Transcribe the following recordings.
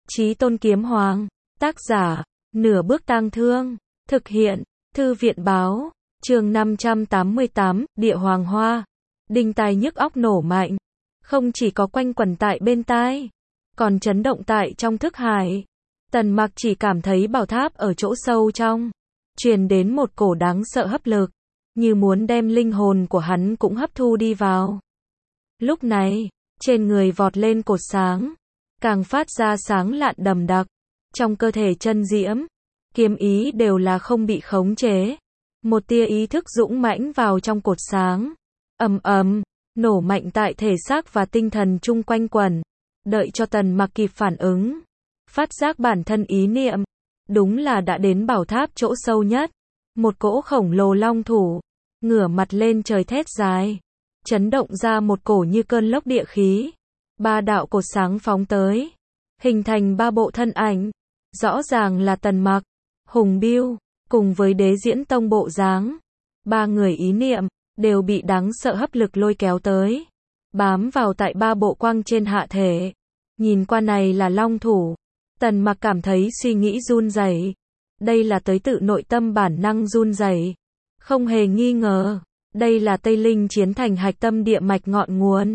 Chí Tôn Kiếm Hoàng. Tác giả, Nửa Bước Tang Thương. Thực hiện, Thư viện báo. Chương 588, Địa Hoàng Hoa. Đinh tai nhức óc nổ mạnh. Không chỉ có quanh quẩn tại bên tai, còn chấn động tại trong thức hải. Tần Mặc chỉ cảm thấy bảo tháp ở chỗ sâu trong truyền đến một cổ đáng sợ hấp lực, như muốn đem linh hồn của hắn cũng hấp thu đi vào. Lúc này, trên người vọt lên cột sáng, càng phát ra sáng lạn đậm đặc. Trong cơ thể chân diễm, kiếm ý đều là không bị khống chế. Một tia ý thức dũng mãnh vào trong cột sáng, ầm ầm, nổ mạnh tại thể xác và tinh thần chung quanh quẩn. Đợi cho Tần Mặc kịp phản ứng, phát giác bản thân ý niệm, đúng là đã đến bảo tháp chỗ sâu nhất. Một cỗ khổng lồ long thủ, ngửa mặt lên trời thét dài, chấn động ra một cổ như cơn lốc địa khí. Ba đạo cột sáng phóng tới, hình thành ba bộ thân ảnh. Rõ ràng là Tần Mặc, Hùng Bưu, cùng với Đế Diễn Tông bộ dáng. Ba người ý niệm, đều bị đáng sợ hấp lực lôi kéo tới, bám vào tại ba bộ quang trên hạ thể. Nhìn qua này là long thủ, Tần Mặc cảm thấy suy nghĩ run rẩy. Đây là tới tự nội tâm bản năng run rẩy. Không hề nghi ngờ, đây là Tây Linh chiến thành hạch tâm địa mạch ngọn nguồn.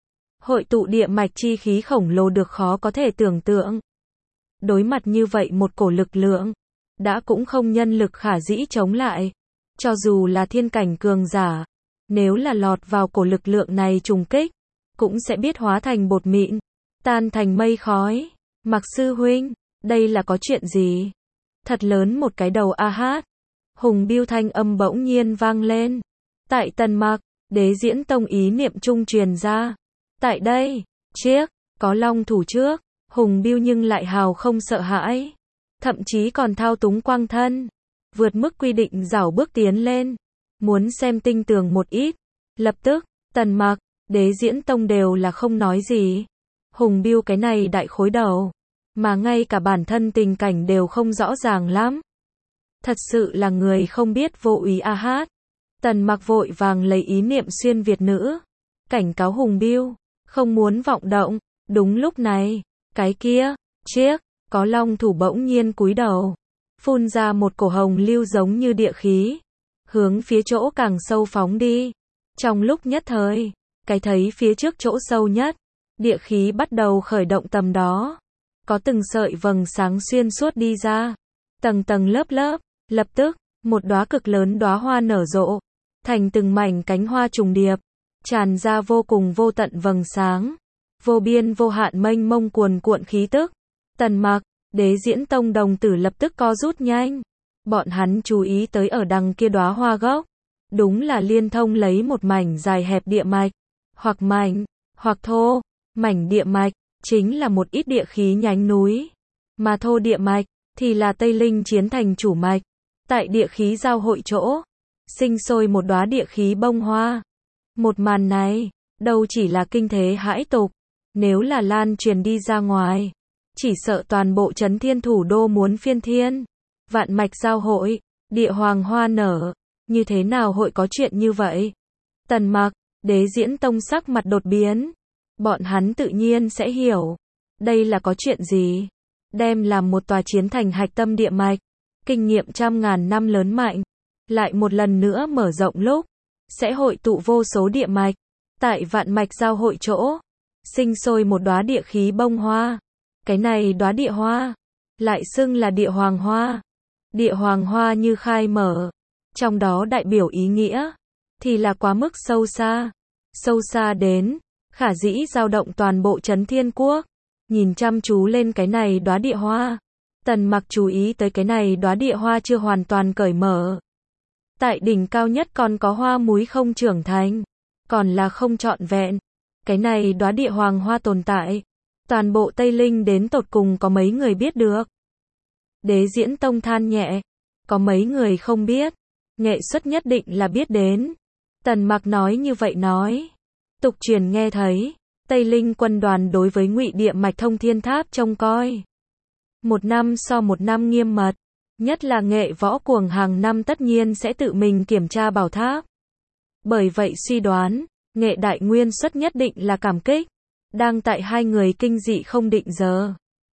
Hội tụ địa mạch chi khí khổng lồ được khó có thể tưởng tượng. Đối mặt như vậy một cổ lực lượng, đã cũng không nhân lực khả dĩ chống lại. Cho dù là thiên cảnh cường giả, nếu là lọt vào cổ lực lượng này trùng kích, cũng sẽ biết hóa thành bột mịn, tan thành mây khói. Mặc sư huynh, đây là có chuyện gì? Thật lớn một cái đầu a hát. Hùng Bưu thanh âm bỗng nhiên vang lên. Tại Tần Mặc, Đế Diễn Tông ý niệm trung truyền ra. Tại đây, chiếc, có long thủ trước, Hùng Bưu nhưng lại hào không sợ hãi. Thậm chí còn thao túng quang thân, vượt mức quy định rảo bước tiến lên, muốn xem tinh tường một ít. Lập tức, Tần Mặc, Đế Diễn Tông đều là không nói gì. Hùng Bưu cái này đại khối đầu, mà ngay cả bản thân tình cảnh đều không rõ ràng lắm. Thật sự là người không biết vô úy a hát. Tần Mặc vội vàng lấy ý niệm xuyên Việt nữ, cảnh cáo Hùng Bưu, không muốn vọng động. Đúng lúc này, cái kia, chiếc, có long thủ bỗng nhiên cúi đầu, phun ra một cổ hồng lưu giống như địa khí, hướng phía chỗ càng sâu phóng đi. Trong lúc nhất thời, cái thấy phía trước chỗ sâu nhất, địa khí bắt đầu khởi động tầm đó. Có từng sợi vầng sáng xuyên suốt đi ra, tầng tầng lớp lớp. Lập tức, một đóa cực lớn đóa hoa nở rộ, thành từng mảnh cánh hoa trùng điệp, tràn ra vô cùng vô tận vầng sáng, vô biên vô hạn mênh mông cuồn cuộn khí tức. Tần Mặc, Đế Diễn Tông đồng tử lập tức co rút nhanh. Bọn hắn chú ý tới ở đằng kia đóa hoa gốc, đúng là liên thông lấy một mảnh dài hẹp địa mạch, hoặc mảnh, hoặc thô. Mảnh địa mạch chính là một ít địa khí nhánh núi, mà thô địa mạch thì là Tây Linh chiến thành chủ mạch. Tại địa khí giao hội chỗ, sinh sôi một đóa địa khí bông hoa. Một màn này, đâu chỉ là kinh thế hãi tục, nếu là lan truyền đi ra ngoài, chỉ sợ toàn bộ Trấn Thiên thủ đô muốn phiên thiên. Vạn mạch giao hội, địa hoàng hoa nở, như thế nào hội có chuyện như vậy? Tần Mặc, Đế Diễn Tông sắc mặt đột biến. Bọn hắn tự nhiên sẽ hiểu, đây là có chuyện gì? Đem làm một tòa chiến thành hạch tâm địa mạch, kinh nghiệm trăm ngàn năm lớn mạnh, lại một lần nữa mở rộng lúc, sẽ hội tụ vô số địa mạch. Tại vạn mạch giao hội chỗ, sinh sôi một đóa địa khí bông hoa. Cái này đóa địa hoa, lại xưng là địa hoàng hoa. Địa hoàng hoa như khai mở, trong đó đại biểu ý nghĩa, thì là quá mức sâu xa. Sâu xa đến, khả dĩ dao động toàn bộ Trấn Thiên Quốc. Nhìn chăm chú lên cái này đóa địa hoa, Tần Mặc chú ý tới cái này đóa địa hoa chưa hoàn toàn cởi mở. Tại đỉnh cao nhất còn có hoa múi không trưởng thành, còn là không trọn vẹn. Cái này đóa địa hoàng hoa tồn tại, toàn bộ Tây Linh đến tột cùng có mấy người biết được? Đế Diễn Tông than nhẹ, có mấy người không biết, nghệ xuất nhất định là biết đến. Tần Mặc nói như vậy nói, tục truyền nghe thấy, Tây Linh quân đoàn đối với Ngụy địa mạch thông thiên tháp trông coi. Một năm so một năm nghiêm mật, nhất là nghệ võ cuồng hàng năm tất nhiên sẽ tự mình kiểm tra bảo tháp. Bởi vậy suy đoán, nghệ đại nguyên xuất nhất định là cảm kích. Đang tại hai người kinh dị không định giờ.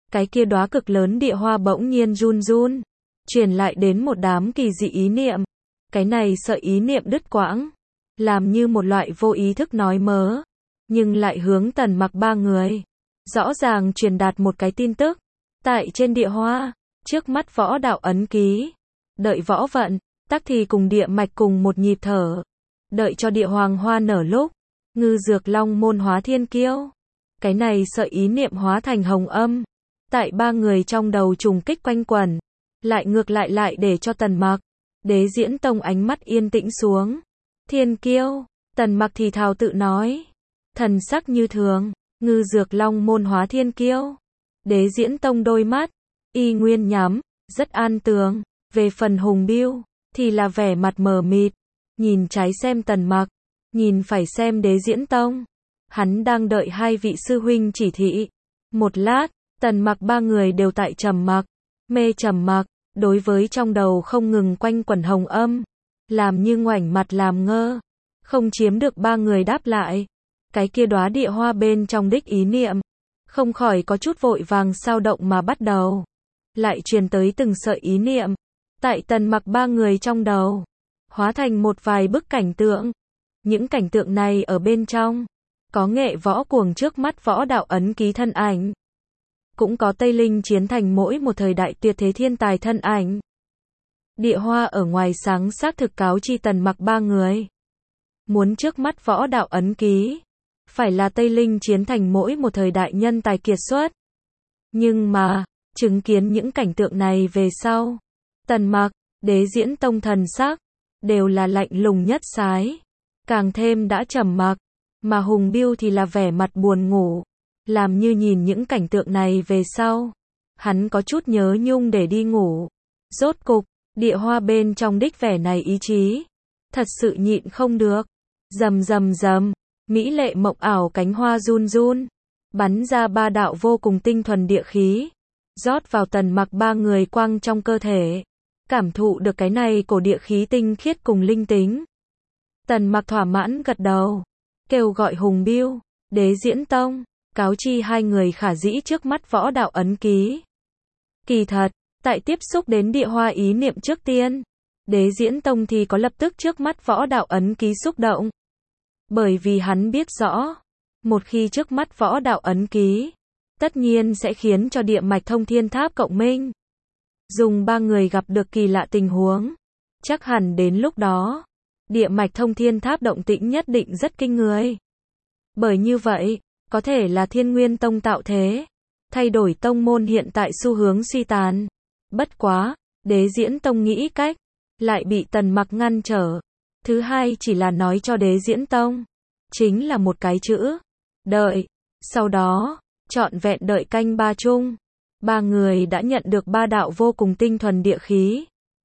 cái kia đóa cực lớn địa hoa bỗng nhiên run run, truyền lại đến một đám kỳ dị ý niệm. Cái này sợi ý niệm đứt quãng, làm như một loại vô ý thức nói mớ, nhưng lại hướng Tần Mặc ba người, rõ ràng truyền đạt một cái tin tức. Tại trên địa hoa, trước mắt võ đạo ấn ký, đợi võ vận, tắc thì cùng địa mạch cùng một nhịp thở. Đợi cho địa hoàng hoa nở lúc, ngư dược long môn hóa thiên kiêu. Cái này sợi ý niệm hóa thành hồng âm, tại ba người trong đầu trùng kích quanh quẩn, lại ngược lại để cho Tần Mặc, Đế Diễn Tông ánh mắt yên tĩnh xuống. Thiên kiêu, Tần Mặc thì thào tự nói, thần sắc như thường, ngư dược long môn hóa thiên kiêu. Đế Diễn Tông đôi mắt, y nguyên nhắm, rất an tường. Về phần Hùng Bưu, thì là vẻ mặt mờ mịt, nhìn trái xem Tần Mặc, nhìn phải xem Đế Diễn Tông. Hắn đang đợi hai vị sư huynh chỉ thị. Một lát, Tần Mặc ba người đều tại trầm mặc, mê trầm mặc, đối với trong đầu không ngừng quanh quẩn hồng âm, làm như ngoảnh mặt làm ngơ, không chiếm được ba người đáp lại. Cái kia đóa địa hoa bên trong đích ý niệm, không khỏi có chút vội vàng sao động mà bắt đầu, lại truyền tới từng sợi ý niệm, tại Tần Mặc ba người trong đầu, hóa thành một vài bức cảnh tượng. Những cảnh tượng này ở bên trong, có nghệ võ cuồng trước mắt võ đạo ấn ký thân ảnh, cũng có Tây Linh chiến thành mỗi một thời đại tuyệt thế thiên tài thân ảnh. Địa hoa ở ngoài sáng xác thực cáo chi Tần Mặc ba người, muốn trước mắt võ đạo ấn ký, phải là Tây Linh chiến thành mỗi một thời đại nhân tài kiệt xuất. Nhưng mà, chứng kiến những cảnh tượng này về sau, Tần Mặc, Đế Diễn Tông thần sắc, đều là lạnh lùng nhất sái, càng thêm đã trầm mặc, mà Hùng Bưu thì là vẻ mặt buồn ngủ, làm như nhìn những cảnh tượng này về sau, hắn có chút nhớ nhung để đi ngủ. Rốt cục, địa hoa bên trong đích vẻ này ý chí, thật sự nhịn không được, rầm rầm rầm, mỹ lệ mộng ảo cánh hoa run run, bắn ra ba đạo vô cùng tinh thuần địa khí, rót vào Tần Mặc ba người quang trong cơ thể, cảm thụ được cái này cổ địa khí tinh khiết cùng linh tính. Tần Mặc thỏa mãn gật đầu, kêu gọi Hùng Bưu, Đế Diễn Tông, cáo chi hai người khả dĩ trước mắt võ đạo ấn ký. Kỳ thật, tại tiếp xúc đến địa hoa ý niệm trước tiên, Đế Diễn Tông thì có lập tức trước mắt võ đạo ấn ký xúc động. Bởi vì hắn biết rõ, một khi trước mắt võ đạo ấn ký, tất nhiên sẽ khiến cho địa mạch thông thiên tháp cộng minh. Dùng ba người gặp được kỳ lạ tình huống, chắc hẳn đến lúc đó, địa mạch thông thiên tháp động tĩnh nhất định rất kinh người. Bởi như vậy, có thể là Thiên Nguyên Tông tạo thế, thay đổi tông môn hiện tại xu hướng suy tàn. Bất quá, Đế Diễn Tông nghĩ cách, lại bị Tần Mặc ngăn trở. Thứ hai chỉ là nói cho Đế Diễn Tông, chính là một cái chữ, đợi. Sau đó, trọn vẹn đợi canh ba chung, ba người đã nhận được ba đạo vô cùng tinh thuần địa khí.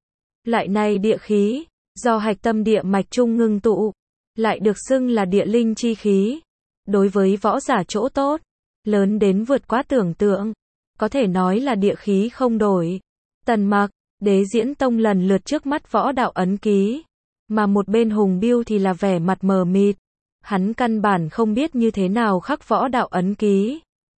Lại này địa khí, do hạch tâm địa mạch trung ngưng tụ, lại được xưng là địa linh chi khí. Đối với võ giả chỗ tốt, lớn đến vượt quá tưởng tượng, có thể nói là địa khí không đổi. Tần Mặc, Đế Diễn Tông lần lượt trước mắt võ đạo ấn ký, mà một bên Hùng Bưu thì là vẻ mặt mờ mịt, hắn căn bản không biết như thế nào khắc võ đạo ấn ký.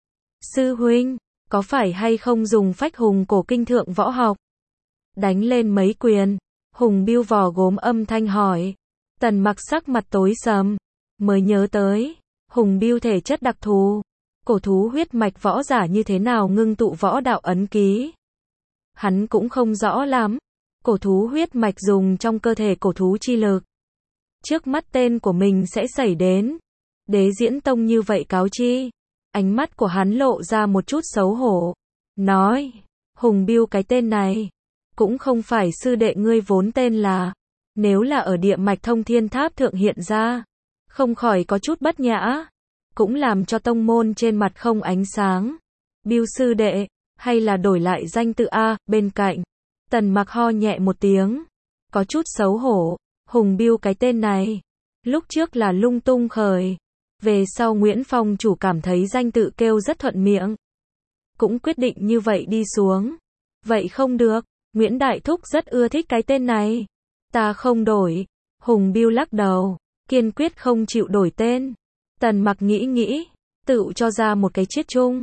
Sư huynh, có phải hay không dùng phách hùng cổ kinh thượng võ học? Đánh lên mấy quyền, Hùng Bưu vò gốm âm thanh hỏi. Tần Mặc sắc mặt tối sầm, mới nhớ tới, Hùng Bưu thể chất đặc thù, cổ thú huyết mạch võ giả như thế nào ngưng tụ võ đạo ấn ký. Hắn cũng không rõ lắm, cổ thú huyết mạch dùng trong cơ thể cổ thú chi lực. Trước mắt tên của mình sẽ xảy đến. Đế Diễn Tông như vậy cáo chi, ánh mắt của hắn lộ ra một chút xấu hổ, nói, Hùng Bưu cái tên này, cũng không phải sư đệ ngươi vốn tên là, nếu là ở địa mạch thông thiên tháp thượng hiện ra, không khỏi có chút bất nhã, cũng làm cho tông môn trên mặt không ánh sáng. Bưu sư đệ, hay là đổi lại danh tự A. Bên cạnh, Tần Mặc ho nhẹ một tiếng, có chút xấu hổ. Hùng Bưu cái tên này, lúc trước là lung tung khởi, về sau Nguyễn Phong chủ cảm thấy danh tự kêu rất thuận miệng, cũng quyết định như vậy đi xuống. Vậy không được, Nguyễn Đại Thúc rất ưa thích cái tên này, ta không đổi. Hùng Bưu lắc đầu, kiên quyết không chịu đổi tên. Tần Mặc nghĩ nghĩ, tự cho ra một cái chiết chung,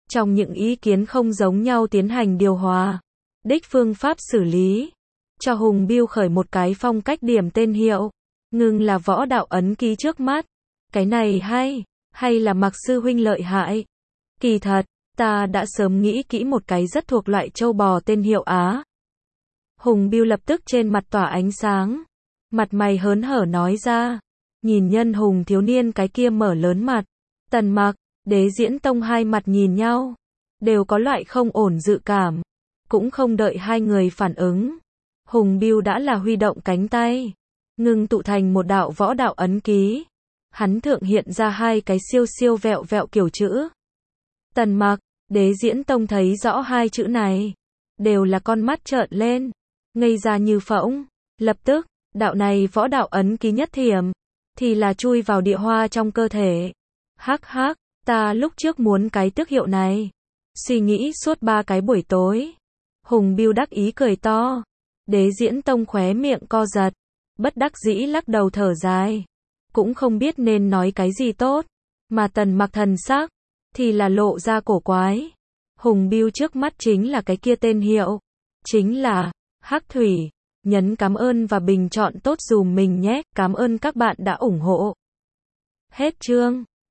trong những ý kiến không giống nhau tiến hành điều hòa, đích phương pháp xử lý, cho Hùng Biêu khởi một cái phong cách điểm tên hiệu, ngừng là võ đạo ấn ký trước mắt. Cái này hay là Mạc sư huynh lợi hại. Kỳ thật, ta đã sớm nghĩ kỹ một cái rất thuộc loại châu bò tên hiệu Á. Hùng Biêu lập tức trên mặt tỏa ánh sáng, mặt mày hớn hở nói ra, nhìn Nhân Hùng thiếu niên cái kia mở lớn mặt, Tần Mặc, Đế Diễn Tông hai mặt nhìn nhau, đều có loại không ổn dự cảm, cũng không đợi hai người phản ứng. Hùng Biêu đã là huy động cánh tay, ngưng tụ thành một đạo võ đạo ấn ký. Hắn thượng hiện ra hai cái siêu siêu vẹo vẹo kiểu chữ. Tần Mặc, Đế Diễn Tông thấy rõ hai chữ này, đều là con mắt trợn lên, ngây ra như phỗng. Lập tức, đạo này võ đạo ấn ký nhất thiểm, thì là chui vào địa hoa trong cơ thể. Hắc hắc, ta lúc trước muốn cái tước hiệu này, suy nghĩ suốt 3 cái buổi tối. Hùng Biêu đắc ý cười to. Đế Diễn Tông khóe miệng co giật, bất đắc dĩ lắc đầu thở dài, cũng không biết nên nói cái gì tốt, mà Tần Mặc thần sắc thì là lộ ra cổ quái. Hùng Biêu trước mắt chính là cái kia tên hiệu, chính là Hắc Thủy. Nhấn cảm ơn và bình chọn tốt dùm mình nhé, cảm ơn các bạn đã ủng hộ. Hết chương.